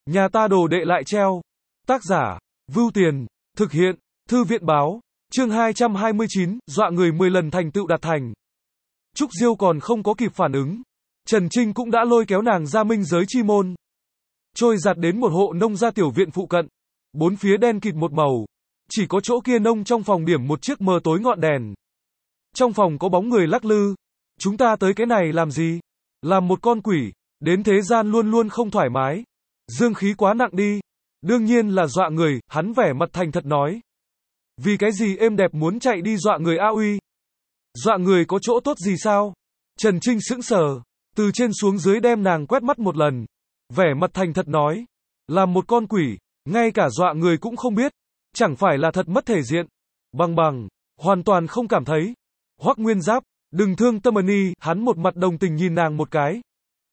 Nhà ta đồ đệ lại treo. Tác giả, Vưu Tiền, thực hiện, Thư viện báo, chương 229, dọa người 10 lần thành tựu đạt thành. Trúc Diêu còn không có kịp phản ứng. Trần Trinh cũng đã lôi kéo nàng ra minh giới chi môn. Trôi giạt đến một hộ nông gia tiểu viện phụ cận. Bốn phía đen kịt một màu. Chỉ có chỗ kia nông trong phòng điểm một chiếc mờ tối ngọn đèn. Trong phòng có bóng người lắc lư. Chúng ta tới cái này làm gì? Làm một con quỷ, đến thế gian luôn luôn không thoải mái. Dương khí quá nặng đi. Đương nhiên là dọa người, hắn vẻ mặt thành thật nói. Vì cái gì êm đẹp muốn chạy đi dọa người a uy? Dọa người có chỗ tốt gì sao? Trần Trinh sững sờ, từ trên xuống dưới đem nàng quét mắt một lần. Vẻ mặt thành thật nói. Làm một con quỷ, ngay cả dọa người cũng không biết. Chẳng phải là thật mất thể diện. Bằng, hoàn toàn không cảm thấy. Hoắc Nguyên Giáp, đừng thương tâm Ni, hắn một mặt đồng tình nhìn nàng một cái.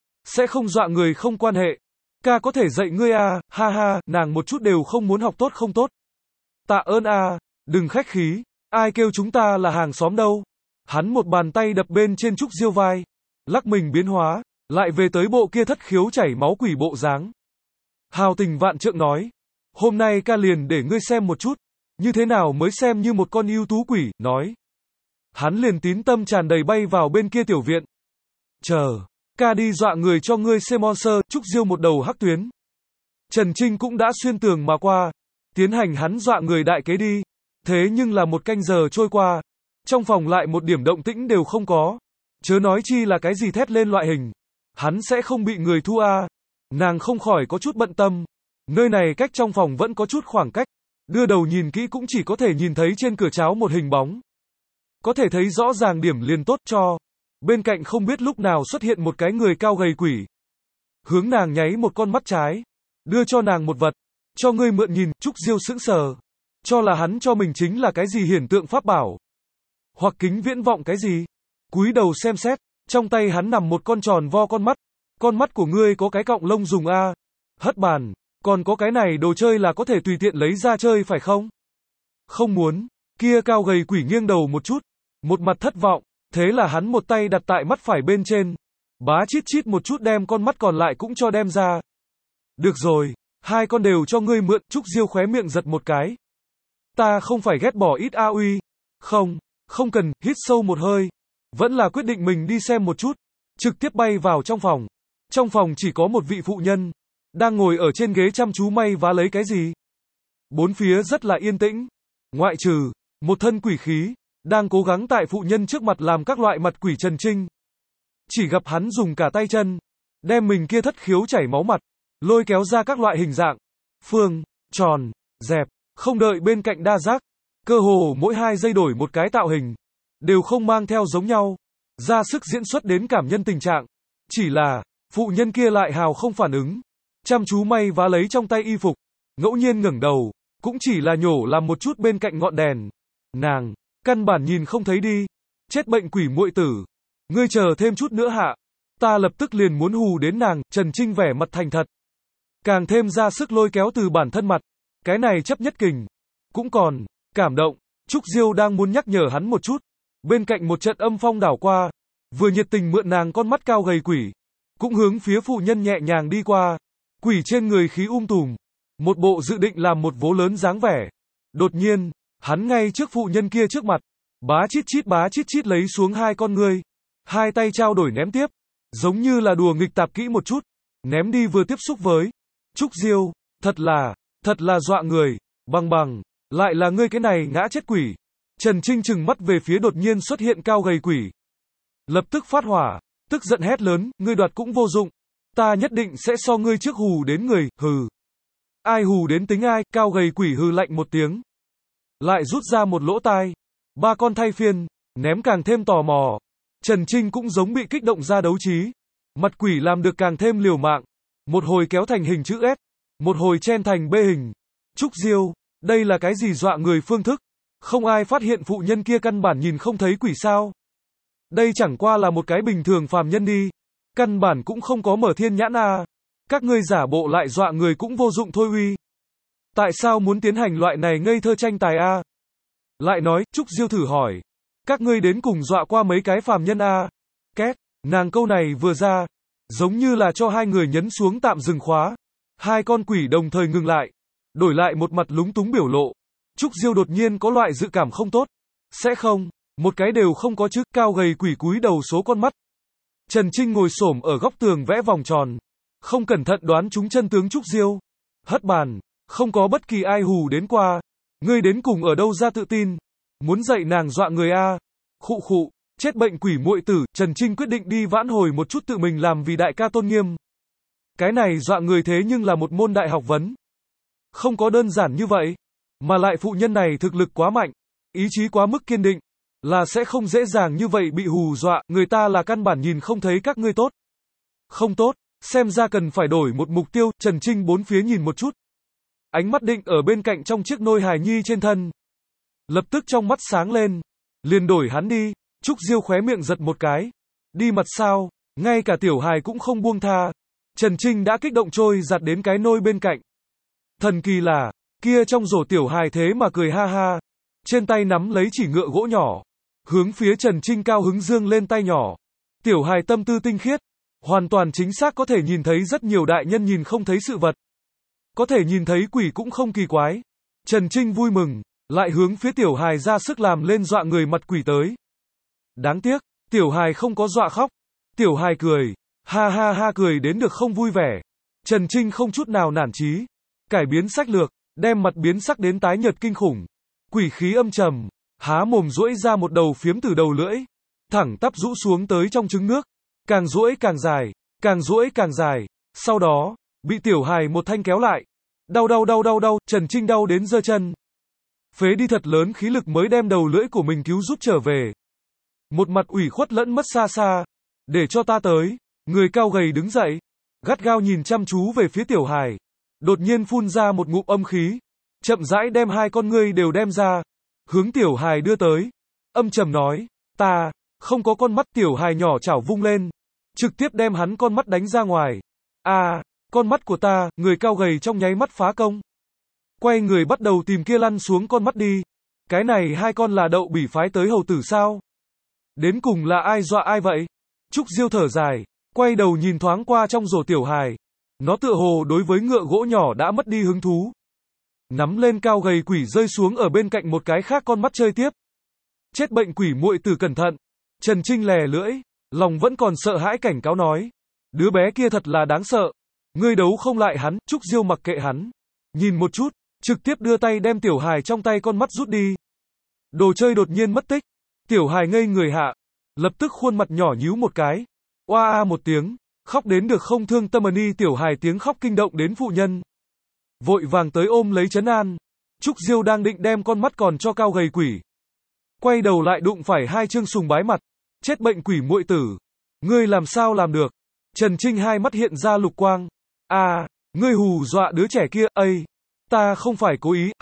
Sẽ không dọa người không quan hệ. Ca có thể dạy ngươi à, ha ha, nàng một chút đều không muốn học tốt không tốt. Tạ ơn à, đừng khách khí, ai kêu chúng ta là hàng xóm đâu. Hắn một bàn tay đập bên trên Trúc Diêu vai, lắc mình biến hóa, lại về tới bộ kia thất khiếu chảy máu quỷ bộ dáng. Hào tình vạn trượng nói, hôm nay ca liền để ngươi xem một chút, như thế nào mới xem như một con ưu tú quỷ, nói. Hắn liền tín tâm tràn đầy bay vào bên kia tiểu viện. Chờ, ca đi dọa người cho ngươi xem monster, Trúc Diêu một đầu hắc tuyến. Trần Trinh cũng đã xuyên tường mà qua, tiến hành hắn dọa người đại kế đi. Thế nhưng là một canh giờ trôi qua, trong phòng lại một điểm động tĩnh đều không có. Chớ nói chi là cái gì thét lên loại hình. Hắn sẽ không bị người thu à. Nàng không khỏi có chút bận tâm. Nơi này cách trong phòng vẫn có chút khoảng cách. Đưa đầu nhìn kỹ cũng chỉ có thể nhìn thấy trên cửa cháo một hình bóng. Có thể thấy rõ ràng điểm liền tốt cho. Bên cạnh không biết lúc nào xuất hiện một cái người cao gầy quỷ. Hướng nàng nháy một con mắt trái. Đưa cho nàng một vật. Cho ngươi mượn nhìn, Trúc Diêu sững sờ. Cho là hắn cho mình chính là cái gì hiển tượng pháp bảo. Hoặc kính viễn vọng cái gì. Cúi đầu xem xét. Trong tay hắn nằm một con tròn vo con mắt. Con mắt của ngươi có cái cọng lông dùng a. Hất bàn. Còn có cái này đồ chơi là có thể tùy tiện lấy ra chơi phải không? Không muốn. Kia cao gầy quỷ nghiêng đầu một chút. Một mặt thất vọng. Thế là hắn một tay đặt tại mắt phải bên trên. Bá chít chít một chút đem con mắt còn lại cũng cho đem ra. Được rồi. Hai con đều cho ngươi mượn. Trúc Diêu khóe miệng giật một cái. Ta không phải ghét bỏ ít a uy. Không cần, hít sâu một hơi. Vẫn là quyết định mình đi xem một chút. Trực tiếp bay vào trong phòng. Trong phòng chỉ có một vị phụ nhân. Đang ngồi ở trên ghế chăm chú may vá lấy cái gì. Bốn phía rất là yên tĩnh. Ngoại trừ, một thân quỷ khí. Đang cố gắng tại phụ nhân trước mặt làm các loại mặt quỷ Trần Trinh. Chỉ gặp hắn dùng cả tay chân. Đem mình kia thất khiếu chảy máu mặt. Lôi kéo ra các loại hình dạng. Phương, tròn, dẹp. Không đợi bên cạnh đa giác. Cơ hồ mỗi 2 giây đổi một cái tạo hình. Đều không mang theo giống nhau. Ra sức diễn xuất đến cảm nhân tình trạng. Chỉ là, phụ nhân kia lại hào không phản ứng. Chăm chú may vá lấy trong tay y phục. Ngẫu nhiên ngẩng đầu. Cũng chỉ là nhổ làm một chút bên cạnh ngọn đèn. Nàng, căn bản nhìn không thấy đi. Chết bệnh quỷ muội tử. Ngươi chờ thêm chút nữa hạ. Ta lập tức liền muốn hù đến nàng. Trần Trinh vẻ mặt thành thật. Càng thêm ra sức lôi kéo từ bản thân mặt. Cái này chấp nhất kình. Cũng còn, cảm động. Trúc Diêu đang muốn nhắc nhở hắn một chút. Bên cạnh một trận âm phong đảo qua. Vừa nhiệt tình mượn nàng con mắt cao gầy quỷ. Cũng hướng phía phụ nhân nhẹ nhàng đi qua. Quỷ trên người khí tùm. Một bộ dự định làm một vố lớn dáng vẻ. Đột nhiên, hắn ngay trước phụ nhân kia trước mặt. Bá chít chít lấy xuống hai con ngươi. Hai tay trao đổi ném tiếp. Giống như là đùa nghịch tạp kỹ một chút. Ném đi vừa tiếp xúc với. Trúc Diêu, thật là dọa người. Bằng, lại là ngươi cái này ngã chết quỷ. Trần Trinh trừng mắt về phía đột nhiên xuất hiện cao gầy quỷ. Lập tức phát hỏa, tức giận hét lớn, ngươi đoạt cũng vô dụng. Ta nhất định sẽ so ngươi trước hù đến người, hừ. Ai hù đến tính ai, cao gầy quỷ hừ lạnh một tiếng. Lại rút ra một lỗ tai. 3 con thay phiên, ném càng thêm tò mò. Trần Trinh cũng giống bị kích động ra đấu trí. Mặt quỷ làm được càng thêm liều mạng. Một hồi kéo thành hình chữ S. Một hồi chen thành B hình. Trúc Diêu, đây là cái gì dọa người phương thức? Không ai phát hiện phụ nhân kia căn bản nhìn không thấy quỷ sao? Đây chẳng qua là một cái bình thường phàm nhân đi. Căn bản cũng không có mở thiên nhãn à. Các ngươi giả bộ lại dọa người cũng vô dụng thôi uy. Tại sao muốn tiến hành loại này ngây thơ tranh tài a? Lại nói, Trúc Diêu thử hỏi. Các ngươi đến cùng dọa qua mấy cái phàm nhân a? Két, nàng câu này vừa ra. Giống như là cho hai người nhấn xuống tạm dừng khóa. Hai con quỷ đồng thời ngừng lại, đổi lại một mặt lúng túng biểu lộ. Trúc Diêu đột nhiên có loại dự cảm không tốt. Sẽ không, một cái đều không có chứ, cao gầy quỷ cúi đầu số con mắt. Trần Trinh ngồi xổm ở góc tường vẽ vòng tròn, không cẩn thận đoán trúng chân tướng Trúc Diêu. Hất bàn, không có bất kỳ ai hù đến qua. Ngươi đến cùng ở đâu ra tự tin? Muốn dạy nàng dọa người a? Khụ khụ, chết bệnh quỷ muội tử, Trần Trinh quyết định đi vãn hồi một chút tự mình làm vì đại ca tôn nghiêm. Cái này dọa người thế nhưng là một môn đại học vấn. Không có đơn giản như vậy, mà lại phụ nhân này thực lực quá mạnh, ý chí quá mức kiên định, là sẽ không dễ dàng như vậy bị hù dọa, người ta là căn bản nhìn không thấy các ngươi tốt. Không tốt, xem ra cần phải đổi một mục tiêu, Trần Trinh bốn phía nhìn một chút. Ánh mắt định ở bên cạnh trong chiếc nôi hài nhi trên thân. Lập tức trong mắt sáng lên, liền đổi hắn đi. Trúc Diêu khóe miệng giật một cái. Đi mặt sao, ngay cả tiểu hài cũng không buông tha. Trần Trinh đã kích động trôi giặt đến cái nôi bên cạnh. Thần kỳ là, kia trong rổ tiểu hài thế mà cười ha ha. Trên tay nắm lấy chỉ ngựa gỗ nhỏ. Hướng phía Trần Trinh cao hứng dương lên tay nhỏ. Tiểu hài tâm tư tinh khiết. Hoàn toàn chính xác có thể nhìn thấy rất nhiều đại nhân nhìn không thấy sự vật. Có thể nhìn thấy quỷ cũng không kỳ quái. Trần Trinh vui mừng, lại hướng phía tiểu hài ra sức làm lên dọa người mặt quỷ tới. Đáng tiếc, tiểu hài không có dọa khóc. Tiểu hài cười, ha ha ha cười đến được không vui vẻ. Trần Trinh không chút nào nản chí. Cải biến sách lược, đem mặt biến sắc đến tái nhợt kinh khủng. Quỷ khí âm trầm, há mồm duỗi ra một đầu phiếm từ đầu lưỡi. Thẳng tắp rũ xuống tới trong trứng nước. Càng duỗi càng dài, càng duỗi càng dài. Sau đó, bị tiểu hài một thanh kéo lại. Đau đau đau đau đau, Trần Trinh đau đến giơ chân. Phế đi thật lớn khí lực mới đem đầu lưỡi của mình cứu giúp trở về. Một mặt ủy khuất lẫn mất xa xa. Để cho ta tới. Người cao gầy đứng dậy. Gắt gao nhìn chăm chú về phía tiểu hài. Đột nhiên phun ra một ngụm âm khí. Chậm rãi đem hai con ngươi đều đem ra. Hướng tiểu hài đưa tới. Âm trầm nói. Ta, không có con mắt. Tiểu hài nhỏ chảo vung lên. Trực tiếp đem hắn con mắt đánh ra ngoài. Con mắt của ta, người cao gầy trong nháy mắt phá công. Quay người bắt đầu tìm kia lăn xuống con mắt đi. Cái này hai con là đậu bỉ phái tới hầu tử sao? Đến cùng là ai dọa ai vậy? Trúc Diêu thở dài, quay đầu nhìn thoáng qua trong rổ tiểu hài. Nó tựa hồ đối với ngựa gỗ nhỏ đã mất đi hứng thú. Nắm lên cao gầy quỷ rơi xuống ở bên cạnh một cái khác con mắt chơi tiếp. Chết bệnh quỷ muội tử cẩn thận. Trần Trinh lè lưỡi, lòng vẫn còn sợ hãi cảnh cáo nói. Đứa bé kia thật là đáng sợ. Ngươi đấu không lại hắn. Trúc Diêu mặc kệ hắn. Nhìn một chút, trực tiếp đưa tay đem tiểu hài trong tay con mắt rút đi. Đồ chơi đột nhiên mất tích. Tiểu hài ngây người hạ. Lập tức khuôn mặt nhỏ nhíu một cái. Oa a một tiếng. Khóc đến được không thương tâm ni. Tiểu hài tiếng khóc kinh động đến phụ nhân. Vội vàng tới ôm lấy trấn an. Trúc Diêu đang định đem con mắt còn cho cao gầy quỷ. Quay đầu lại đụng phải hai Trương Sùng bái mặt. Chết bệnh quỷ muội tử. Ngươi làm sao làm được? Trần Trinh hai mắt hiện ra lục quang. Ngươi hù dọa đứa trẻ kia, ta không phải cố ý,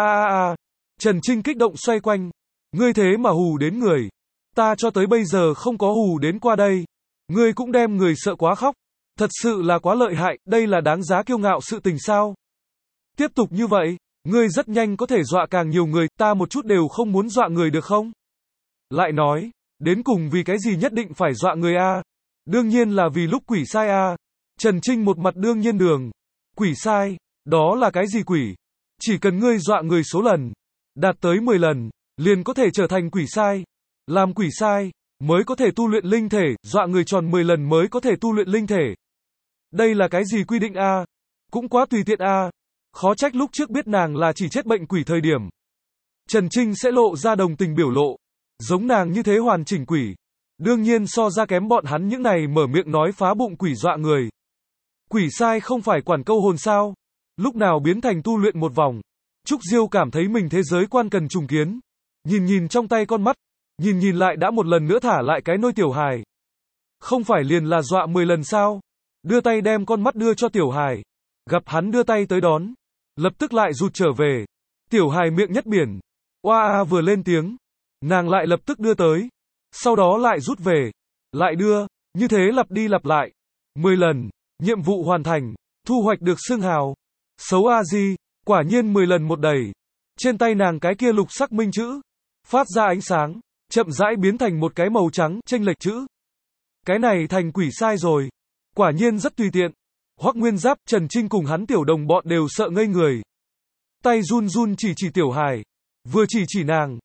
Trần Trinh kích động xoay quanh. Ngươi thế mà hù đến người. Ta cho tới bây giờ không có hù đến qua đây. Ngươi cũng đem người sợ quá khóc. Thật sự là quá lợi hại, đây là đáng giá kiêu ngạo sự tình sao? Tiếp tục như vậy, ngươi rất nhanh có thể dọa càng nhiều người, ta một chút đều không muốn dọa người được không? Lại nói, đến cùng vì cái gì nhất định phải dọa người a? Đương nhiên là vì lúc quỷ sai a. Trần Trinh một mặt đương nhiên đường. Quỷ sai, đó là cái gì quỷ? Chỉ cần ngươi dọa người số lần, đạt tới 10 lần, liền có thể trở thành quỷ sai. Làm quỷ sai, mới có thể tu luyện linh thể, dọa người tròn 10 lần mới có thể tu luyện linh thể. Đây là cái gì quy định a? Cũng quá tùy tiện a. Khó trách lúc trước biết nàng là chỉ chết bệnh quỷ thời điểm. Trần Trinh sẽ lộ ra đồng tình biểu lộ. Giống nàng như thế hoàn chỉnh quỷ. Đương nhiên so ra kém bọn hắn những này mở miệng nói phá bụng quỷ dọa người. Quỷ sai không phải quản câu hồn sao? Lúc nào biến thành tu luyện một vòng. Trúc Diêu cảm thấy mình thế giới quan cần trùng kiến. Nhìn nhìn trong tay con mắt. Nhìn nhìn lại đã một lần nữa thả lại cái nôi tiểu hài. Không phải liền là dọa 10 lần sao? Đưa tay đem con mắt đưa cho tiểu hài. Gặp hắn đưa tay tới đón. Lập tức lại rụt trở về. Tiểu hài miệng nhất biển. Oa vừa lên tiếng. Nàng lại lập tức đưa tới. Sau đó lại rút về. Lại đưa. Như thế lặp đi lặp lại. 10 lần. Nhiệm vụ hoàn thành. Thu hoạch được xưng hào. Xấu a di. Quả nhiên 10 lần một đầy. Trên tay nàng cái kia lục sắc minh chữ. Phát ra ánh sáng. Chậm rãi biến thành một cái màu trắng chênh lệch chữ. Cái này thành quỷ sai rồi. Quả nhiên rất tùy tiện. Hoắc Nguyên Giáp, Trần Trinh cùng hắn tiểu đồng bọn đều sợ ngây người. Tay run run chỉ Tiểu Hải. Vừa chỉ nàng.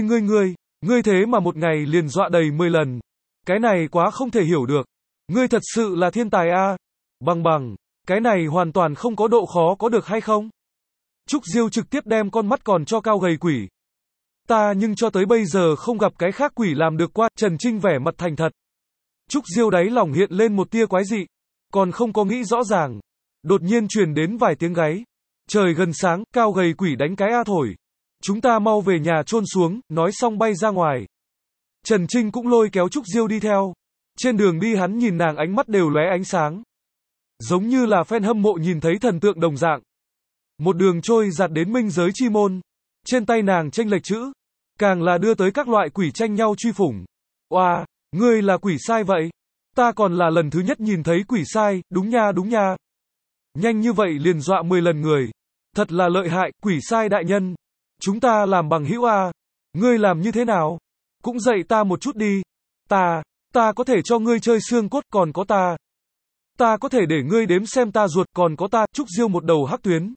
Ngươi thế mà một ngày liền dọa đầy 10 lần. Cái này quá không thể hiểu được. Ngươi thật sự là thiên tài a. Bằng, cái này hoàn toàn không có độ khó có được hay không? Trúc Diêu trực tiếp đem con mắt còn cho cao gầy quỷ. Ta nhưng cho tới bây giờ không gặp cái khác quỷ làm được qua, Trần Trinh vẻ mặt thành thật. Trúc Diêu đáy lòng hiện lên một tia quái dị, còn không có nghĩ rõ ràng. Đột nhiên truyền đến vài tiếng gáy. Trời gần sáng, cao gầy quỷ đánh cái a thổi. Chúng ta mau về nhà chôn xuống, nói xong bay ra ngoài. Trần Trinh cũng lôi kéo Trúc Diêu đi theo. Trên đường đi hắn nhìn nàng ánh mắt đều lóe ánh sáng. Giống như là fan hâm mộ nhìn thấy thần tượng đồng dạng. Một đường trôi giạt đến minh giới chi môn. Trên tay nàng chênh lệch chữ. Càng là đưa tới các loại quỷ tranh nhau truy phủng. Oa, ngươi là quỷ sai vậy? Ta còn là lần thứ nhất nhìn thấy quỷ sai, đúng nha. Nhanh như vậy liền dọa 10 lần người. Thật là lợi hại, quỷ sai đại nhân. Chúng ta làm bằng hữu a. Ngươi làm như thế nào? Cũng dạy ta một chút đi. Ta có thể cho ngươi chơi xương cốt, còn có ta. Ta có thể để ngươi đếm xem ta ruột, còn có ta. Trúc Diêu một đầu hắc tuyến.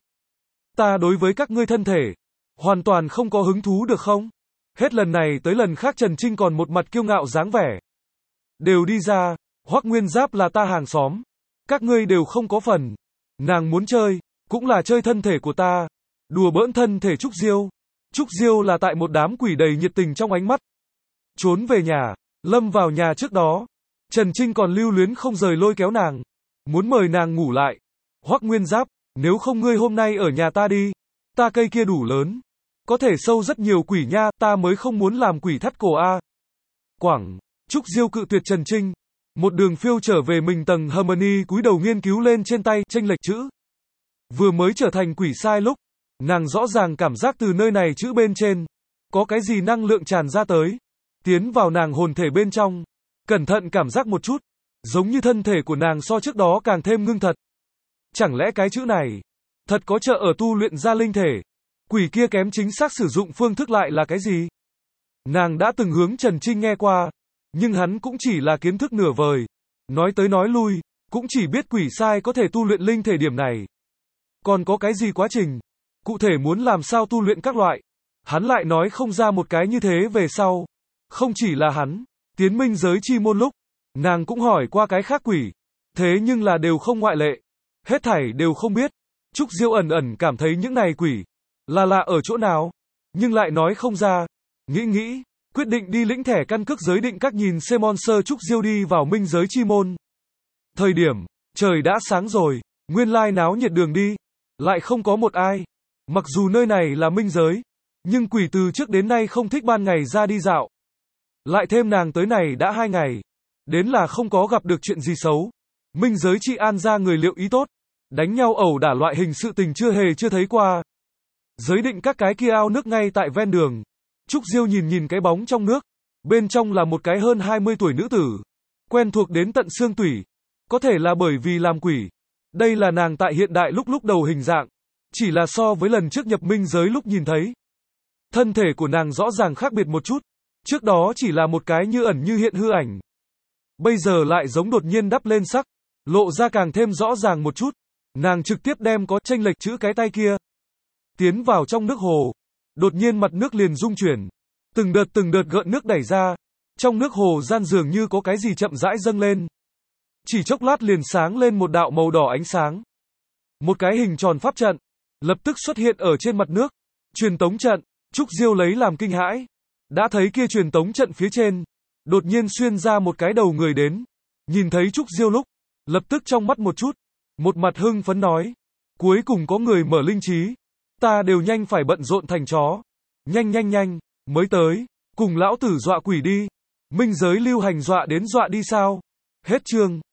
Ta đối với các ngươi thân thể hoàn toàn không có hứng thú được không? Hết lần này tới lần khác Trần Trinh còn một mặt kiêu ngạo dáng vẻ. Đều đi ra, Hoắc Nguyên Giáp là ta hàng xóm. Các ngươi đều không có phần. Nàng muốn chơi, cũng là chơi thân thể của ta. Đùa bỡn thân thể Trúc Diêu. Trúc Diêu là tại một đám quỷ đầy nhiệt tình trong ánh mắt. Trốn về nhà, lâm vào nhà trước đó. Trần Trinh còn lưu luyến không rời lôi kéo nàng. Muốn mời nàng ngủ lại. Hoắc Nguyên Giáp, nếu không ngươi hôm nay ở nhà ta đi. Ta cây kia đủ lớn. Có thể sâu rất nhiều quỷ nha, ta mới không muốn làm quỷ thắt cổ a. Quảng, Trúc Diêu cự tuyệt Trần Trinh. Một đường phiêu trở về mình tầng Harmony cúi đầu nghiên cứu lên trên tay, chênh lệch chữ. Vừa mới trở thành quỷ sai lúc, nàng rõ ràng cảm giác từ nơi này chữ bên trên. Có cái gì năng lượng tràn ra tới. Tiến vào nàng hồn thể bên trong. Cẩn thận cảm giác một chút. Giống như thân thể của nàng so trước đó càng thêm ngưng thật. Chẳng lẽ cái chữ này thật có trợ ở tu luyện ra linh thể? Quỷ kia kém chính xác sử dụng phương thức lại là cái gì? Nàng đã từng hướng Trần Trinh nghe qua, nhưng hắn cũng chỉ là kiến thức nửa vời. Nói tới nói lui, cũng chỉ biết quỷ sai có thể tu luyện linh thể điểm này. Còn có cái gì quá trình? Cụ thể muốn làm sao tu luyện các loại? Hắn lại nói không ra một cái như thế về sau. Không chỉ là hắn, tiến minh giới chi môn lúc, nàng cũng hỏi qua cái khác quỷ. Thế nhưng là đều không ngoại lệ. Hết thảy đều không biết. Trúc Diêu ẩn ẩn cảm thấy những này quỷ là lạ ở chỗ nào, nhưng lại nói không ra. Nghĩ, quyết định đi lĩnh thẻ căn cước giới định các nhìn Simon Sơ. Trúc Diêu đi vào minh giới chi môn. Thời điểm, trời đã sáng rồi, nguyên lai náo nhiệt đường đi, lại không có một ai. Mặc dù nơi này là minh giới, nhưng quỷ từ trước đến nay không thích ban ngày ra đi dạo. Lại thêm nàng tới này đã 2 ngày, đến là không có gặp được chuyện gì xấu. Minh giới trị an ra người liệu ý tốt, đánh nhau ẩu đả loại hình sự tình chưa thấy qua. Giới định các cái kia ao nước ngay tại ven đường. Trúc Diêu nhìn cái bóng trong nước, bên trong là một cái hơn 20 tuổi nữ tử, quen thuộc đến tận xương tủy. Có thể là bởi vì làm quỷ. Đây là nàng tại hiện đại lúc đầu hình dạng, chỉ là so với lần trước nhập minh giới lúc nhìn thấy. Thân thể của nàng rõ ràng khác biệt một chút, trước đó chỉ là một cái như ẩn như hiện hư ảnh. Bây giờ lại giống đột nhiên đắp lên sắc, lộ ra càng thêm rõ ràng một chút. Nàng trực tiếp đem có chênh lệch chữ cái tay kia tiến vào trong nước hồ. Đột nhiên mặt nước liền rung chuyển, từng đợt gợn nước đẩy ra. Trong nước hồ gian dường như có cái gì chậm rãi dâng lên. Chỉ chốc lát liền sáng lên một đạo màu đỏ ánh sáng. Một cái hình tròn pháp trận lập tức xuất hiện ở trên mặt nước. Truyền tống trận. Trúc Diêu lấy làm kinh hãi. Đã thấy kia truyền tống trận phía trên đột nhiên xuyên ra một cái đầu người đến. Nhìn thấy Trúc Diêu lúc, lập tức trong mắt một chút, một mặt hưng phấn nói: cuối cùng có người mở linh trí. Ta đều nhanh phải bận rộn thành chó. Nhanh, mới tới, cùng lão tử dọa quỷ đi. Minh giới lưu hành dọa đến dọa đi sao? Hết chương.